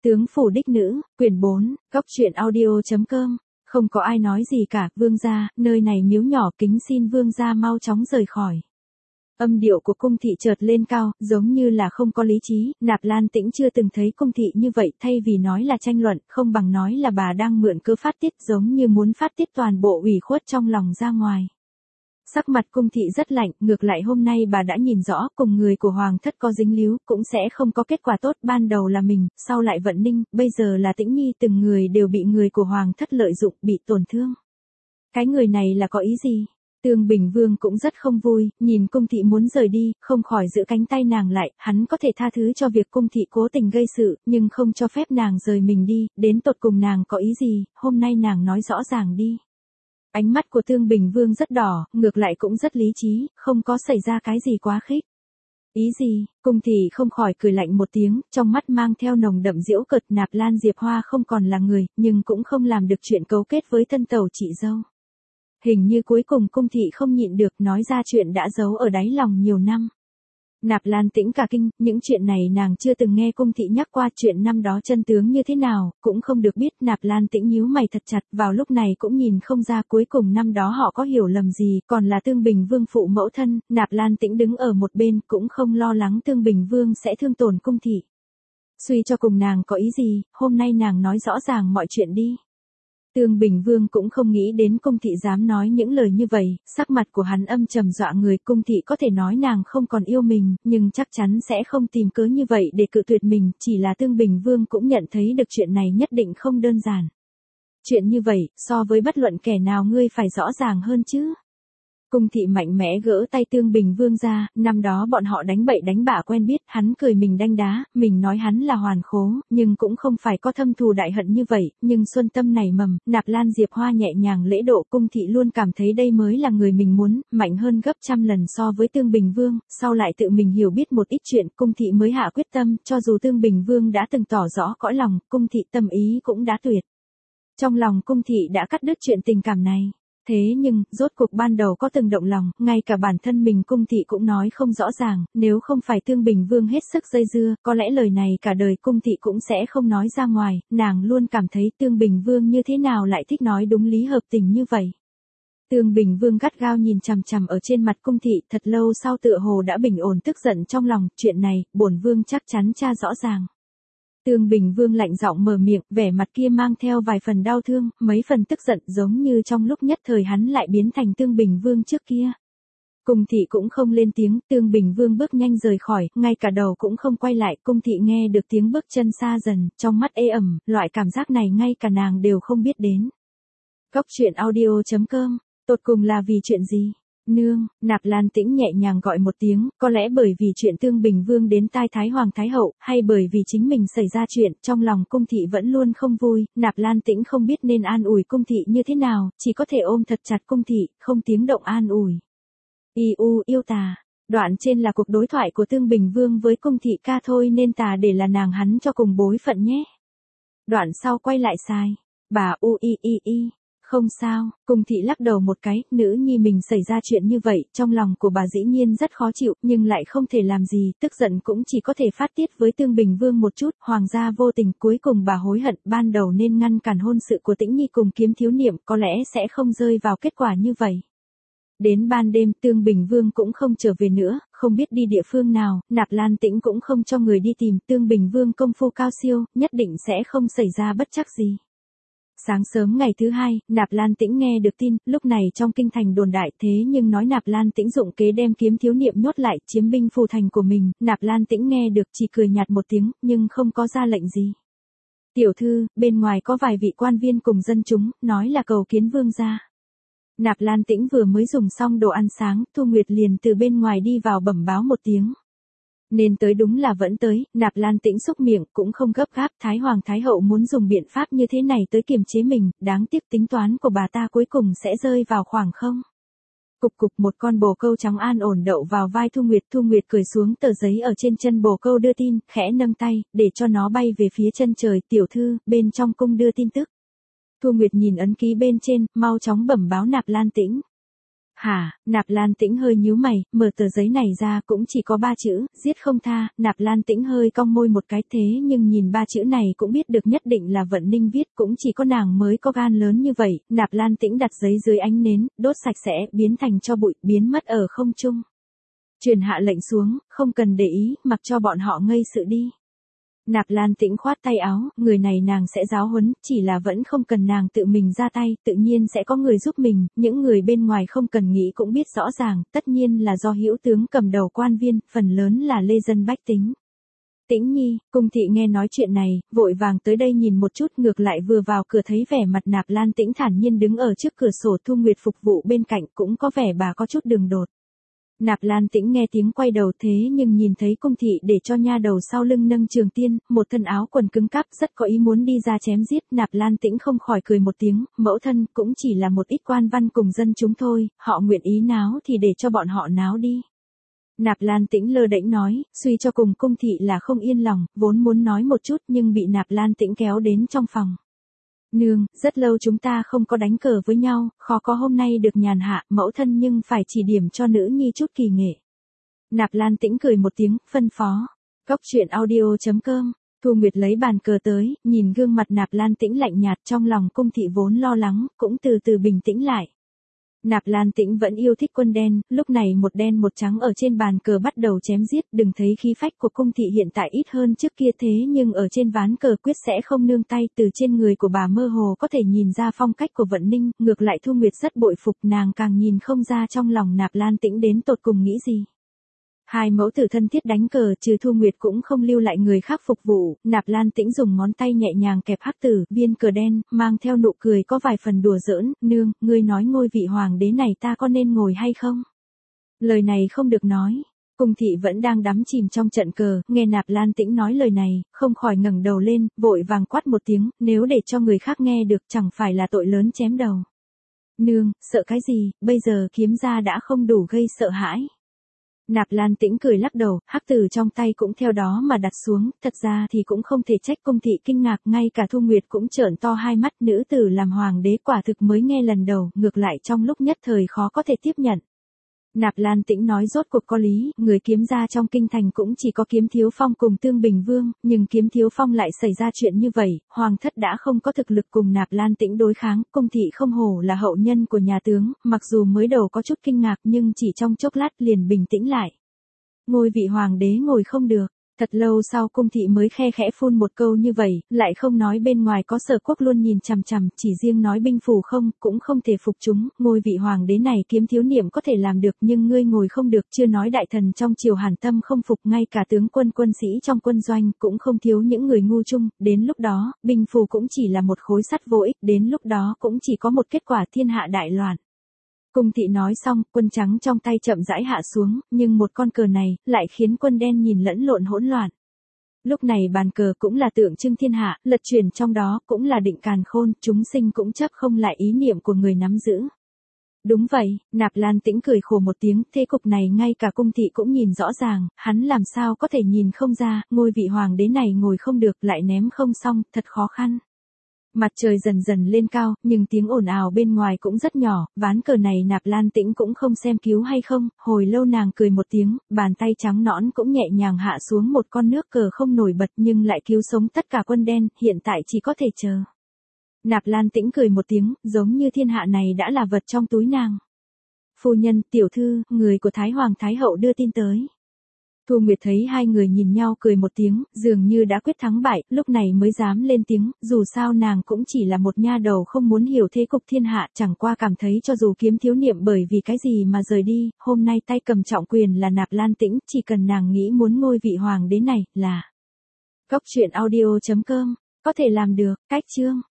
Tướng phủ đích nữ, quyển 4, góc truyện audio.com. Không có ai nói gì cả, vương gia, nơi này miếu nhỏ, kính xin vương gia mau chóng rời khỏi. Âm điệu của cung thị chợt lên cao, giống như là không có lý trí. Nạp Lan Tĩnh chưa từng thấy cung thị như vậy, thay vì nói là tranh luận, không bằng nói là bà đang mượn cớ phát tiết, giống như muốn phát tiết toàn bộ ủy khuất trong lòng ra ngoài. Sắc mặt cung thị rất lạnh, ngược lại hôm nay bà đã nhìn rõ, cùng người của hoàng thất có dính líu, cũng sẽ không có kết quả tốt, ban đầu là mình, sau lại Vận Ninh, bây giờ là Tĩnh Nhi, từng người đều bị người của hoàng thất lợi dụng, bị tổn thương. Cái người này là có ý gì? Tương Bình Vương cũng rất không vui, nhìn cung thị muốn rời đi, không khỏi giữ cánh tay nàng lại, hắn có thể tha thứ cho việc cung thị cố tình gây sự, nhưng không cho phép nàng rời mình đi, đến tột cùng nàng có ý gì, hôm nay nàng nói rõ ràng đi. Ánh mắt của Tương Bình Vương rất đỏ, ngược lại cũng rất lý trí, không có xảy ra cái gì quá khích. Ý gì? Cung thị không khỏi cười lạnh một tiếng, trong mắt mang theo nồng đậm giễu cợt. Nạp Lan Diệp Hoa không còn là người, nhưng cũng không làm được chuyện cấu kết với thân tẩu chị dâu. Hình như cuối cùng cung thị không nhịn được, nói ra chuyện đã giấu ở đáy lòng nhiều năm. Nạp Lan Tĩnh cả kinh, những chuyện này nàng chưa từng nghe cung thị nhắc qua, chuyện năm đó chân tướng như thế nào, cũng không được biết. Nạp Lan Tĩnh nhíu mày thật chặt, vào lúc này cũng nhìn không ra cuối cùng năm đó họ có hiểu lầm gì, còn là Tương Bình Vương phụ mẫu thân. Nạp Lan Tĩnh đứng ở một bên, cũng không lo lắng Tương Bình Vương sẽ thương tổn cung thị. Suy cho cùng nàng có ý gì, hôm nay nàng nói rõ ràng mọi chuyện đi. Tương Bình Vương cũng không nghĩ đến cung thị dám nói những lời như vậy, sắc mặt của hắn âm trầm dọa người. Cung thị có thể nói nàng không còn yêu mình, nhưng chắc chắn sẽ không tìm cớ như vậy để cự tuyệt mình, chỉ là Tương Bình Vương cũng nhận thấy được chuyện này nhất định không đơn giản. Chuyện như vậy, so với bất luận kẻ nào ngươi phải rõ ràng hơn chứ. Cung thị mạnh mẽ gỡ tay Tương Bình Vương ra, năm đó bọn họ đánh bậy đánh bạ quen biết, hắn cười mình đanh đá, mình nói hắn là hoàn khố, nhưng cũng không phải có thâm thù đại hận như vậy, nhưng xuân tâm nảy mầm. Nạp Lan Diệp Hoa nhẹ nhàng lễ độ, cung thị luôn cảm thấy đây mới là người mình muốn, mạnh hơn gấp trăm lần so với Tương Bình Vương, sau lại tự mình hiểu biết một ít chuyện, cung thị mới hạ quyết tâm, cho dù Tương Bình Vương đã từng tỏ rõ cõi lòng, cung thị tâm ý cũng đã tuyệt. Trong lòng cung thị đã cắt đứt chuyện tình cảm này. Thế nhưng, rốt cuộc ban đầu có từng động lòng, ngay cả bản thân mình cung thị cũng nói không rõ ràng, nếu không phải Tương Bình Vương hết sức dây dưa, có lẽ lời này cả đời cung thị cũng sẽ không nói ra ngoài, nàng luôn cảm thấy Tương Bình Vương như thế nào lại thích nói đúng lý hợp tình như vậy. Tương Bình Vương gắt gao nhìn chằm chằm ở trên mặt cung thị, thật lâu sau tựa hồ đã bình ổn tức giận trong lòng, chuyện này, bổn vương chắc chắn tra rõ ràng. Tương Bình Vương lạnh giọng mở miệng, vẻ mặt kia mang theo vài phần đau thương, mấy phần tức giận, giống như trong lúc nhất thời hắn lại biến thành Tương Bình Vương trước kia. Cung thị cũng không lên tiếng, Tương Bình Vương bước nhanh rời khỏi, ngay cả đầu cũng không quay lại. Cung thị nghe được tiếng bước chân xa dần, trong mắt ê ẩm, loại cảm giác này ngay cả nàng đều không biết đến. Góc truyện audio.com, tột cùng là vì chuyện gì? Nương, Nạp Lan Tĩnh nhẹ nhàng gọi một tiếng, có lẽ bởi vì chuyện Tương Bình Vương đến tai Thái Hoàng Thái Hậu, hay bởi vì chính mình xảy ra chuyện, trong lòng cung thị vẫn luôn không vui. Nạp Lan Tĩnh không biết nên an ủi cung thị như thế nào, chỉ có thể ôm thật chặt cung thị, không tiếng động an ủi. Yêu tà. Đoạn trên là cuộc đối thoại của Tương Bình Vương với cung thị ca thôi, nên tà để là nàng hắn cho cùng bối phận nhé. Đoạn sau quay lại sai. Bà không sao, cung thị lắc đầu một cái, nữ nhi mình xảy ra chuyện như vậy, trong lòng của bà dĩ nhiên rất khó chịu, nhưng lại không thể làm gì, tức giận cũng chỉ có thể phát tiết với Tương Bình Vương một chút. Hoàng gia vô tình, cuối cùng bà hối hận, ban đầu nên ngăn cản hôn sự của Tĩnh Nhi cùng Kiếm Thiếu Niệm, có lẽ sẽ không rơi vào kết quả như vậy. Đến ban đêm, Tương Bình Vương cũng không trở về nữa, không biết đi địa phương nào, Nạp Lan Tĩnh cũng không cho người đi tìm. Tương Bình Vương công phu cao siêu, nhất định sẽ không xảy ra bất trắc gì. Sáng sớm ngày thứ hai, Nạp Lan Tĩnh nghe được tin, lúc này trong kinh thành đồn đại, thế nhưng nói Nạp Lan Tĩnh dụng kế đem Kiếm Thiếu Niệm nhốt lại, chiếm binh phủ thành của mình. Nạp Lan Tĩnh nghe được chỉ cười nhạt một tiếng, nhưng không có ra lệnh gì. Tiểu thư, bên ngoài có vài vị quan viên cùng dân chúng, nói là cầu kiến vương gia. Nạp Lan Tĩnh vừa mới dùng xong đồ ăn sáng, Thu Nguyệt liền từ bên ngoài đi vào bẩm báo một tiếng. Nên tới đúng là vẫn tới. Nạp Lan Tĩnh xúc miệng, cũng không gấp gáp. Thái Hoàng Thái Hậu muốn dùng biện pháp như thế này tới kiềm chế mình, đáng tiếc tính toán của bà ta cuối cùng sẽ rơi vào khoảng không. Cục cục, một con bồ câu trắng an ổn đậu vào vai Thu Nguyệt. Thu Nguyệt cười xuống tờ giấy ở trên chân bồ câu đưa tin, khẽ nâng tay, để cho nó bay về phía chân trời. Tiểu thư, bên trong cung đưa tin tức. Thu Nguyệt nhìn ấn ký bên trên, mau chóng bẩm báo Nạp Lan Tĩnh. Hả, Nạp Lan Tĩnh hơi nhíu mày, mở tờ giấy này ra cũng chỉ có 3 chữ, giết không tha, Nạp Lan Tĩnh hơi cong môi một cái thế nhưng nhìn 3 chữ này cũng biết được nhất định là Vận Ninh viết, cũng chỉ có nàng mới có gan lớn như vậy, Nạp Lan Tĩnh đặt giấy dưới ánh nến, đốt sạch sẽ, biến thành tro bụi, biến mất ở không trung. Truyền hạ lệnh xuống, không cần để ý, mặc cho bọn họ ngây sự đi. Nạp Lan Tĩnh khoát tay áo, người này nàng sẽ giáo huấn, chỉ là vẫn không cần nàng tự mình ra tay, tự nhiên sẽ có người giúp mình, những người bên ngoài không cần nghĩ cũng biết rõ ràng, tất nhiên là do hữu tướng cầm đầu quan viên, phần lớn là lê dân bách tính. Tĩnh Nhi, Cung thị nghe nói chuyện này, vội vàng tới đây nhìn một chút, ngược lại vừa vào cửa thấy vẻ mặt Nạp Lan Tĩnh thản nhiên đứng ở trước cửa sổ, Thu Nguyệt phục vụ bên cạnh, cũng có vẻ bà có chút đường đột. Nạp Lan Tĩnh nghe tiếng quay đầu thế nhưng nhìn thấy Cung thị để cho nha đầu sau lưng nâng trường tiên, một thân áo quần cứng cáp rất có ý muốn đi ra chém giết, Nạp Lan Tĩnh không khỏi cười một tiếng, mẫu thân cũng chỉ là một ít quan văn cùng dân chúng thôi, họ nguyện ý náo thì để cho bọn họ náo đi. Nạp Lan Tĩnh lơ đễnh nói, suy cho cùng Cung thị là không yên lòng, vốn muốn nói một chút nhưng bị Nạp Lan Tĩnh kéo đến trong phòng. Nương, rất lâu chúng ta không có đánh cờ với nhau, khó có hôm nay được nhàn hạ, mẫu thân nhưng phải chỉ điểm cho nữ nhi chút kỳ nghệ. Nạp Lan Tĩnh cười một tiếng, phân phó. Cốc truyện audio.com, Thu Nguyệt lấy bàn cờ tới, nhìn gương mặt Nạp Lan Tĩnh lạnh nhạt, trong lòng Cung thị vốn lo lắng, cũng từ từ bình tĩnh lại. Nạp Lan Tĩnh vẫn yêu thích quân đen, lúc này một đen một trắng ở trên bàn cờ bắt đầu chém giết, đừng thấy khí phách của Cung thị hiện tại ít hơn trước kia thế nhưng ở trên ván cờ quyết sẽ không nương tay, từ trên người của bà mơ hồ có thể nhìn ra phong cách của Vận Ninh, ngược lại Thu Nguyệt rất bội phục, nàng càng nhìn không ra trong lòng Nạp Lan Tĩnh đến tột cùng nghĩ gì. Hai mẫu tử thân thiết đánh cờ, trừ Thu Nguyệt cũng không lưu lại người khác phục vụ, Nạp Lan Tĩnh dùng ngón tay nhẹ nhàng kẹp hắc tử, viên cờ đen, mang theo nụ cười có vài phần đùa giỡn, nương, ngươi nói ngôi vị hoàng đế này ta có nên ngồi hay không? Lời này không được nói. Cung thị vẫn đang đắm chìm trong trận cờ, nghe Nạp Lan Tĩnh nói lời này, không khỏi ngẩng đầu lên, vội vàng quát một tiếng, nếu để cho người khác nghe được chẳng phải là tội lớn chém đầu. Nương, sợ cái gì, bây giờ kiếm ra đã không đủ gây sợ hãi. Nạp Lan Tĩnh cười lắc đầu, hắc tử trong tay cũng theo đó mà đặt xuống, thật ra thì cũng không thể trách Cung thị kinh ngạc, ngay cả Thu Nguyệt cũng trợn to hai mắt, nữ tử làm hoàng đế quả thực mới nghe lần đầu, ngược lại trong lúc nhất thời khó có thể tiếp nhận. Nạp Lan Tĩnh nói rốt cuộc có lý, người kiếm ra trong kinh thành cũng chỉ có Kiếm Thiếu Phong cùng Tương Bình Vương, nhưng Kiếm Thiếu Phong lại xảy ra chuyện như vậy, hoàng thất đã không có thực lực cùng Nạp Lan Tĩnh đối kháng, Cung thị không hổ là hậu nhân của nhà tướng, mặc dù mới đầu có chút kinh ngạc nhưng chỉ trong chốc lát liền bình tĩnh lại. Ngôi vị hoàng đế ngồi không được. Thật lâu sau Cung thị mới khe khẽ phun một câu như vậy, lại không nói bên ngoài có Sở Quốc luôn nhìn chằm chằm, chỉ riêng nói binh phủ không, cũng không thể phục chúng, ngôi vị hoàng đế này Kiếm Thiếu Niệm có thể làm được nhưng ngươi ngồi không được, chưa nói đại thần trong triều Hàn Tâm không phục, ngay cả tướng quân sĩ trong quân doanh cũng không thiếu những người ngu chung, đến lúc đó, binh phủ cũng chỉ là một khối sắt vô ích, đến lúc đó cũng chỉ có một kết quả thiên hạ đại loạn. Cung thị nói xong, quân trắng trong tay chậm rãi hạ xuống, nhưng một con cờ này, lại khiến quân đen nhìn lẫn lộn hỗn loạn. Lúc này bàn cờ cũng là tượng trưng thiên hạ, lật chuyển trong đó, cũng là định càn khôn, chúng sinh cũng chấp không lại ý niệm của người nắm giữ. Đúng vậy, Nạp Lan Tĩnh cười khổ một tiếng, thế cục này ngay cả Cung thị cũng nhìn rõ ràng, hắn làm sao có thể nhìn không ra, ngôi vị hoàng đế này ngồi không được, lại ném không xong, thật khó khăn. Mặt trời dần dần lên cao, nhưng tiếng ồn ào bên ngoài cũng rất nhỏ, ván cờ này Nạp Lan Tĩnh cũng không xem cứu hay không, hồi lâu nàng cười một tiếng, bàn tay trắng nõn cũng nhẹ nhàng hạ xuống một con nước cờ không nổi bật nhưng lại cứu sống tất cả quân đen, hiện tại chỉ có thể chờ. Nạp Lan Tĩnh cười một tiếng, giống như thiên hạ này đã là vật trong túi nàng. Phu nhân, tiểu thư, người của Thái Hoàng Thái Hậu đưa tin tới. Thu Nguyệt thấy hai người nhìn nhau cười một tiếng, dường như đã quyết thắng bại, lúc này mới dám lên tiếng, dù sao nàng cũng chỉ là một nha đầu không muốn hiểu thế cục thiên hạ, chẳng qua cảm thấy cho dù Kiếm Thiếu Niệm bởi vì cái gì mà rời đi, hôm nay tay cầm trọng quyền là Nạp Lan Tĩnh, chỉ cần nàng nghĩ muốn ngôi vị hoàng đế này, là. Cốc truyện audio.com, có thể làm được, cách chương.